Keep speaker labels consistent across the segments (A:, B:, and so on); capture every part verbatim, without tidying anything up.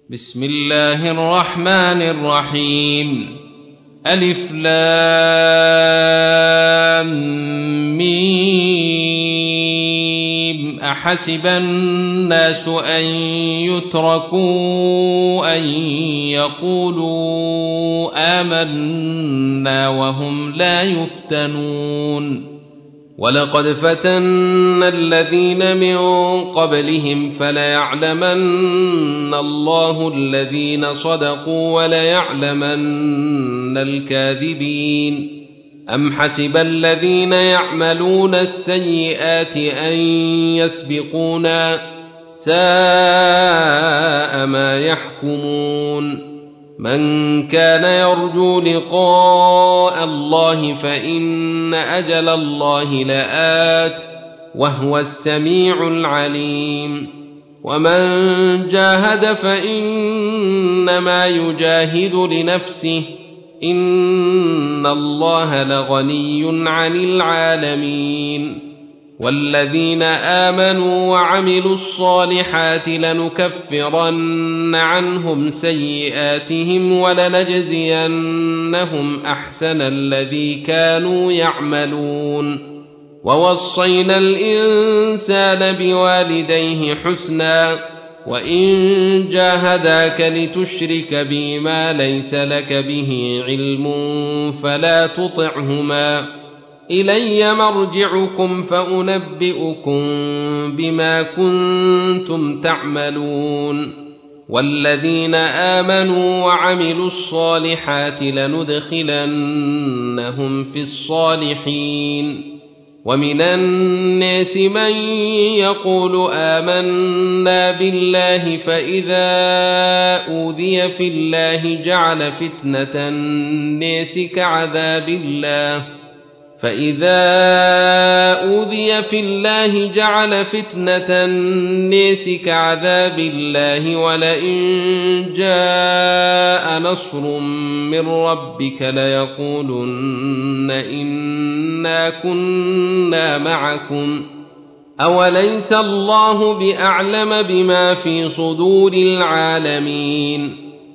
A: بسم الله الرحمن الرحيم. ألف لام ميم. أحسب الناس أن يتركوا أن يقولوا آمنا وهم لا يفتنون. ولقد فتنا الذين من قبلهم فليعلمن الله الذين صدقوا وليعلمن الكاذبين. أم حسب الذين يعملون السيئات أن يسبقونا ساء ما يحكمون. من كان يرجو لقاء الله فإن أجل الله لآت وهو السميع العليم. ومن جاهد فإنما يجاهد لنفسه إن الله لغني عن العالمين. والذين آمنوا وعملوا الصالحات لنكفرن عنهم سيئاتهم ولنجزينهم أحسن الذي كانوا يعملون. ووصينا الإنسان بوالديه حسنا وإن جاهداك لتشرك بي ما ليس لك به علم فلا تطعهما إلي مرجعكم فأنبئكم بما كنتم تعملون. والذين آمنوا وعملوا الصالحات لندخلنهم في الصالحين. ومن الناس من يقول آمنا بالله فإذا أوذي في الله جعل فتنة الناس كعذاب الله فإذا أوذي في الله جعل فتنة الناس كعذاب الله ولئن جاء نصر من ربك ليقولن إنا كنا معكم أوليس الله بأعلم بما في صدور العالمين.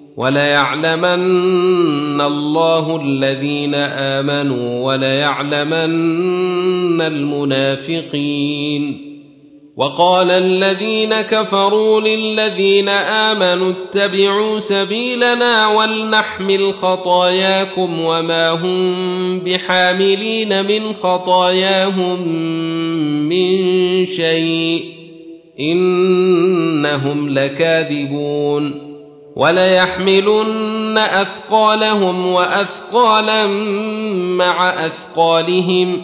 A: وليعلمن الله الذين آمنوا وليعلمن المنافقين. وقال الذين كفروا للذين آمنوا اتبعوا سبيلنا ولنحمل خطاياكم وما هم بحاملين من خطاياهم من شيء إنهم لكاذبون. وليحملن أثقالهم وأثقالا مع أثقالهم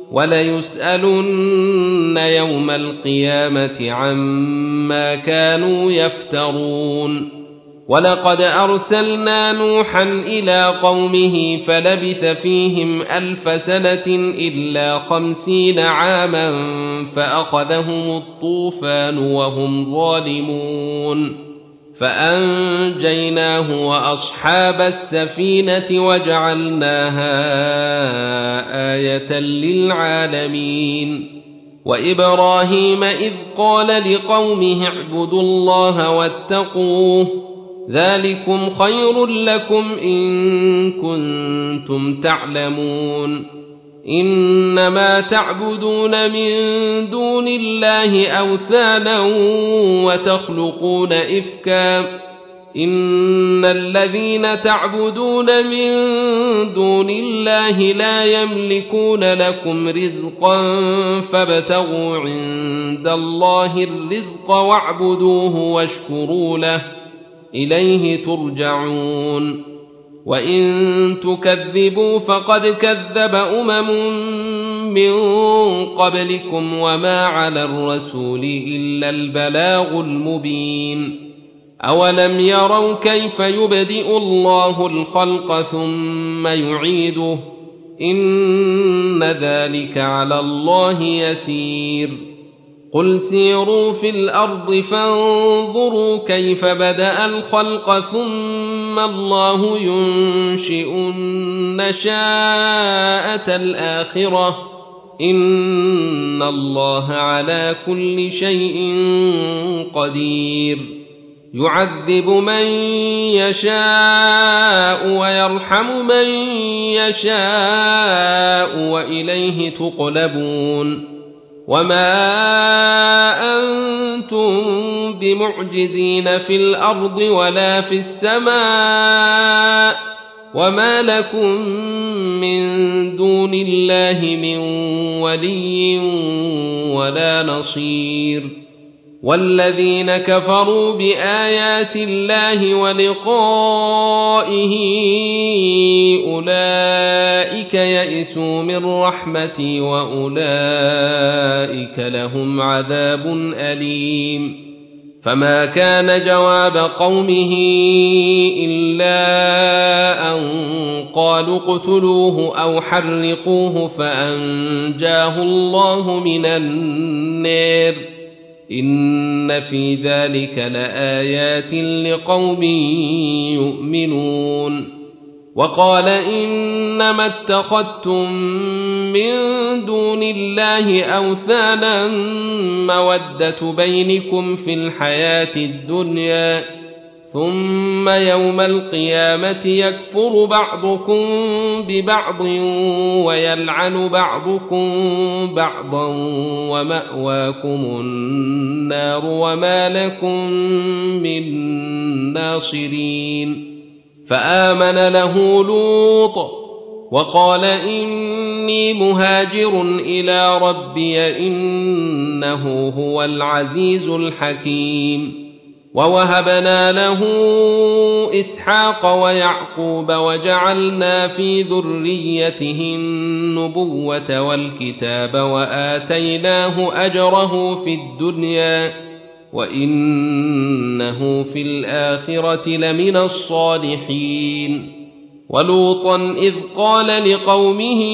A: وليسألن يوم القيامة عما كانوا يفترون. ولقد أرسلنا نوحا إلى قومه فلبث فيهم ألف سنة إلا خمسين عاما فأخذهم الطوفان وهم ظالمون فأنجيناه وأصحاب السفينة وجعلناها آية للعالمين. وإبراهيم إذ قال لقومه اعبدوا الله واتقوه ذلكم خير لكم إن كنتم تعلمون. إنما تعبدون من دون الله أوثانا وتخلقون إفكا إن الذين تعبدون من دون الله لا يملكون لكم رزقا فابتغوا عند الله الرزق واعبدوه واشكروا له إليه ترجعون. وإن تكذبوا فقد كذب أمم من قبلكم وما على الرسول إلا البلاغ المبين. أولم يروا كيف يبدئ الله الخلق ثم يعيده إن ذلك على الله يسير. قل سيروا في الأرض فانظروا كيف بدأ الخلق ثم الله ينشئ النشاءة الآخرة إن الله على كل شيء قدير. يعذب من يشاء ويرحم من يشاء وإليه تقلبون وما أنتم بمعجزين في الأرض ولا في السماء وما لكم من دون الله من ولي ولا نصير والذين كفروا بآيات الله ولقائه أولئك يئسوا من رحمتي وأولئك لهم عذاب أليم فما كان جواب قومه إلا أن قالوا اقتلوه أو حرقوه فأنجاه الله من النار إن في ذلك لآيات لقوم يؤمنون وقال إنما اتخذتم من دون الله أوثانا مودة بينكم في الحياة الدنيا ثم يوم القيامة يكفر بعضكم ببعض ويلعن بعضكم بعضا ومأواكم النار وما لكم من ناصرين فآمن له لوط وقال إني مهاجر إلى ربي إنه هو العزيز الحكيم ووهبنا له إسحاق ويعقوب وجعلنا في ذريته النبوة والكتاب وآتيناه أجره في الدنيا وإنه في الآخرة لمن الصالحين ولوطا إذ قال لقومه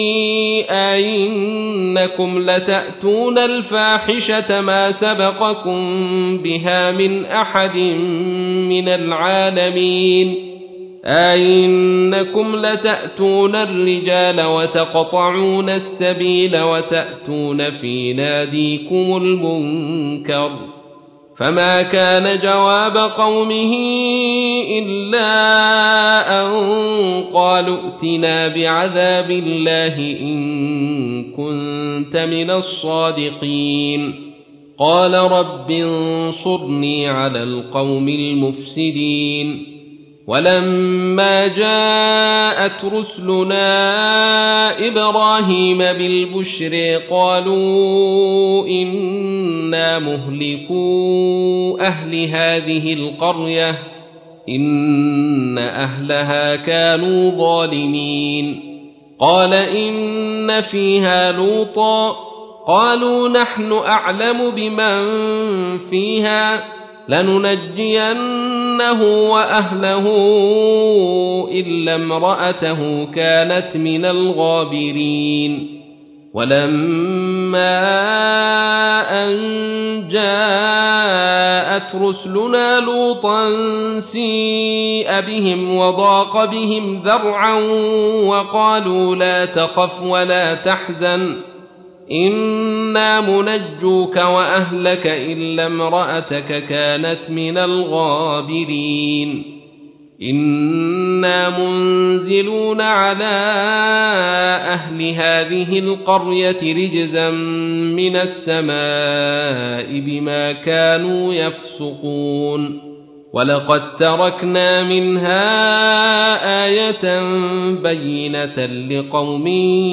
A: أئنكم لتأتون الفاحشة ما سبقكم بها من أحد من العالمين أئنكم لتأتون الرجال وتقطعون السبيل وتأتون في ناديكم المنكر فما كان جواب قومه إلا أن قالوا ائتنا بعذاب الله إن كنت من الصادقين قال رب انصرني على القوم المفسدين ولما جاءت رسلنا إبراهيم بالبشر قالوا إنا مهلكو أهل هذه القرية إن أهلها كانوا ظالمين قال إن فيها لوطا قالوا نحن أعلم بمن فيها لننجينه وأهله إلا امرأته كانت من الغابرين ولما أن جاءت رسلنا لوطا سيء بهم وضاق بهم ذرعا وقالوا لا تخف ولا تحزن إنا منجوك وأهلك إلا امرأتك كانت من الغابرين إنا منزلون على أهل هذه القرية رجزا من السماء بما كانوا يفسقون ولقد تركنا منها آية بينة لقوم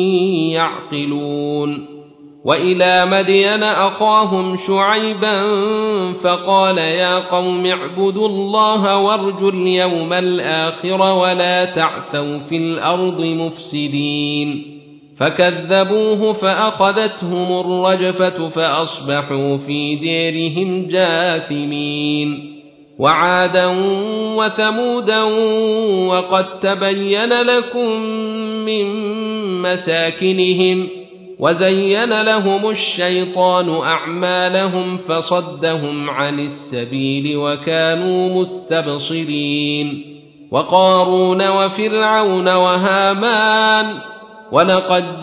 A: يعقلون وإلى مدين أخاهم شعيبا فقال يا قوم اعبدوا الله وارجوا اليوم الآخر ولا تعثوا في الأرض مفسدين فكذبوه فأخذتهم الرجفة فأصبحوا في ديرهم جاثمين وعادا وثمودا وقد تبين لكم من مساكنهم وزين لهم الشيطان أعمالهم فصدهم عن السبيل وكانوا مستبصرين وقارون وفرعون وهامان ولقد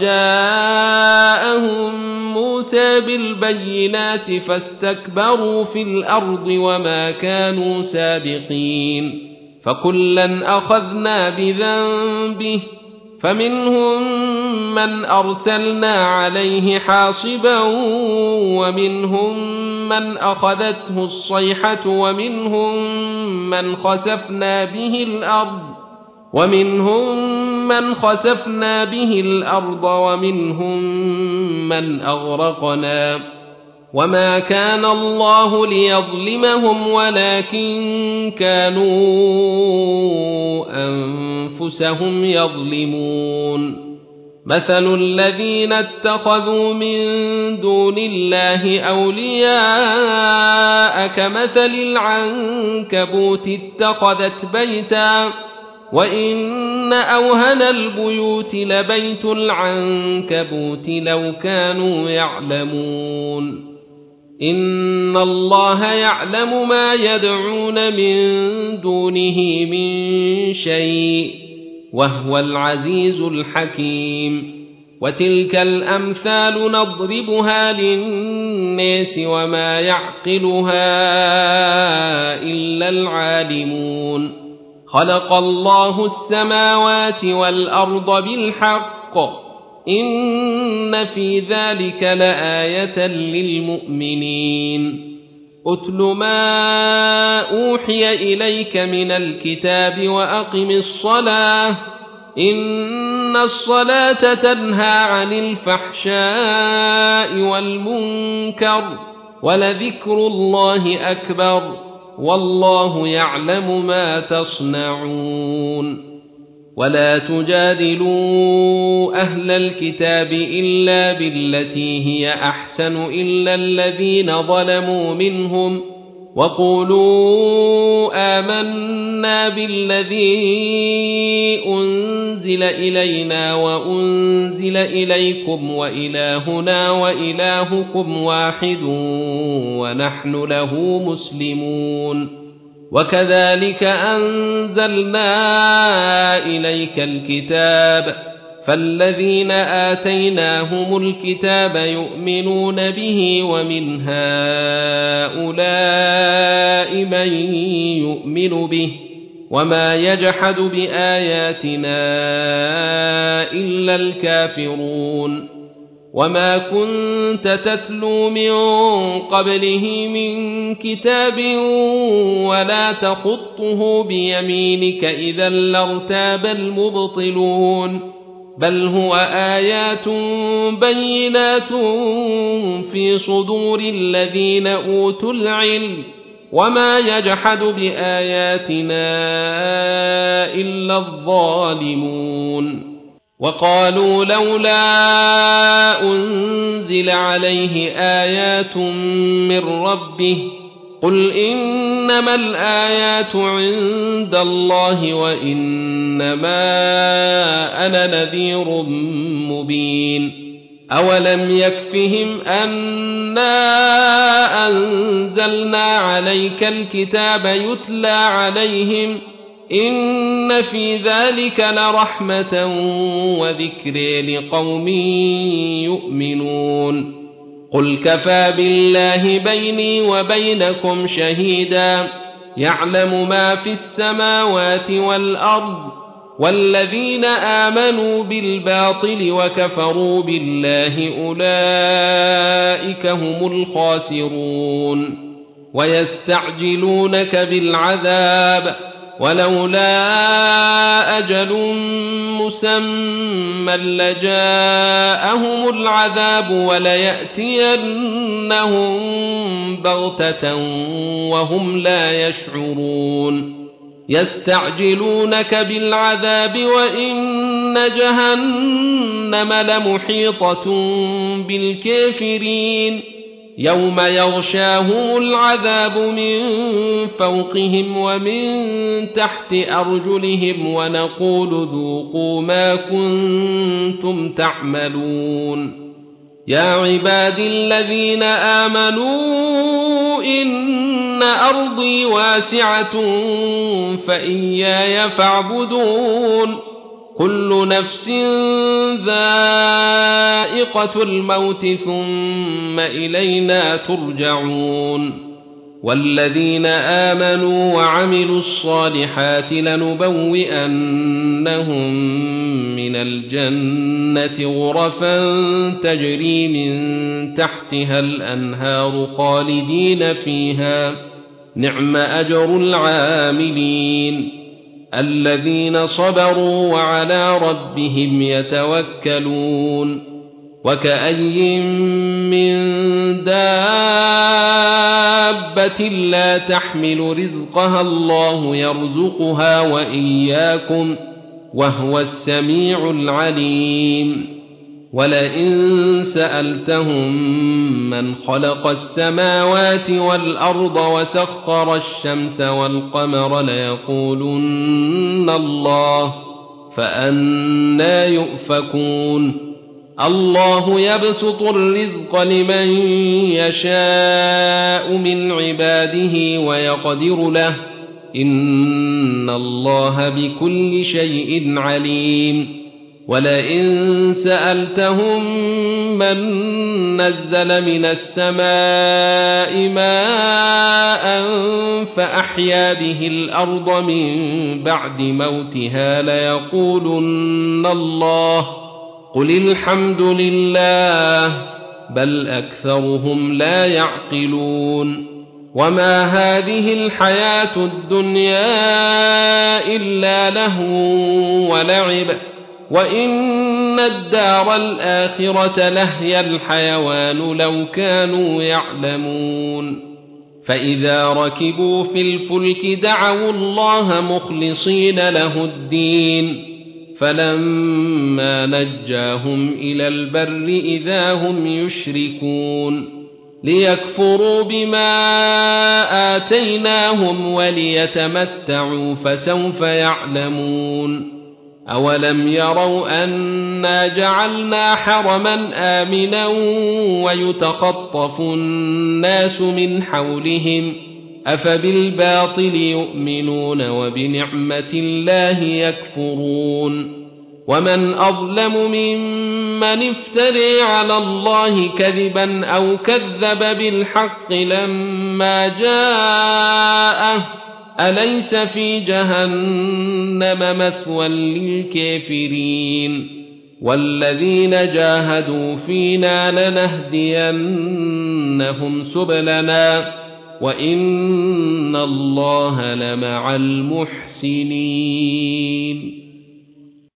A: جاءهم موسى بالبينات فاستكبروا في الأرض وما كانوا سابقين فكلا أخذنا بذنبه فمنهم من أرسلنا عليه حاصبا ومنهم من أخذته الصيحة ومنهم من خسفنا به الأرض ومنهم من خسفنا به الأرض ومنهم من أغرقنا وما كان الله ليظلمهم ولكن كانوا أنفسهم يظلمون مثل الذين اتخذوا من دون الله أولياء كمثل العنكبوت اتخذت بيتا وإن أوهن البيوت لبيت العنكبوت لو كانوا يعلمون إن الله يعلم ما يدعون من دونه من شيء وهو العزيز الحكيم وتلك الأمثال نضربها للناس وما يعقلها إلا العالمون خلق الله السماوات والأرض بالحق إن في ذلك لآية للمؤمنين أتل ما أوحي إليك من الكتاب وأقم الصلاة إن الصلاة تنهى عن الفحشاء والمنكر ولذكر الله أكبر والله يعلم ما تصنعون ولا تجادلوا أهل الكتاب إلا بالتي هي أحسن إلا الذين ظلموا منهم وقولوا آمنا بالذي أنزل إلينا وأنزل إليكم وإلهنا وإلهكم واحد ونحن له مسلمون وكذلك أنزلنا إليك الكتاب فالذين آتيناهم الكتاب يؤمنون به ومن هؤلاء من يؤمن به وما يجحد بآياتنا إلا الكافرون وما كنت تتلو من قبله من كتاب ولا تخطه بيمينك إذا لارتاب المبطلون بل هو آيات بينات في صدور الذين أوتوا العلم وما يجحد بآياتنا إلا الظالمون وقالوا لولا أنزل عليه آيات من ربه قل إنما الآيات عند الله وإنما أنا نذير مبين أولم يكفهم أنا أنزلنا عليك الكتاب يتلى عليهم إن في ذلك لرحمة وذكر لقوم يؤمنون قل كفى بالله بيني وبينكم شهيدا يعلم ما في السماوات والأرض والذين آمنوا بالباطل وكفروا بالله أولئك هم الخاسرون ويستعجلونك بالعذاب ولولا أجل مسمى لجاءهم العذاب وليأتينهم بغتة وهم لا يشعرون يستعجلونك بالعذاب وإن جهنم لمحيطة بالكافرين يوم يغشاهم العذاب من فوقهم ومن تحت أرجلهم ونقول ذوقوا ما كنتم تعملون يا عباد الذين آمنوا إن أرضي واسعة فإياي فاعبدون كل نفس ذائقة الموت ثم إلينا ترجعون والذين آمنوا وعملوا الصالحات لنبوئنهم من الجنة غرفا تجري من تحتها الأنهار خالدين فيها نعم أجر العاملين الذين صبروا وعلى ربهم يتوكلون وكأي من دابة لا تحمل رزقها الله يرزقها وإياكم وهو السميع العليم ولئن سألتهم من خلق السماوات والأرض وسخر الشمس والقمر ليقولن الله فأنى يؤفكون الله يبسط الرزق لمن يشاء من عباده ويقدر له إن الله بكل شيء عليم ولئن سألتهم من نزل من السماء ماء فأحيا به الأرض من بعد موتها ليقولن الله قل الحمد لله بل أكثرهم لا يعقلون وما هذه الحياة الدنيا إلا لهو ولعب وإن الدار الآخرة لهي الحيوان لو كانوا يعلمون فإذا ركبوا في الفلك دعوا الله مخلصين له الدين فلما نجاهم إلى البر إذا هم يشركون ليكفروا بما آتيناهم وليتمتعوا فسوف يعلمون أولم يروا أنا جعلنا حرما آمنا ويتخطف الناس من حولهم أفبالباطل يؤمنون وبنعمة الله يكفرون ومن أظلم ممن افتري على الله كذبا أو كذب بالحق لما جاءه أليس في جهنم مثوى للكافرين والذين جاهدوا فينا لنهدينهم سبلنا وإن الله لمع المحسنين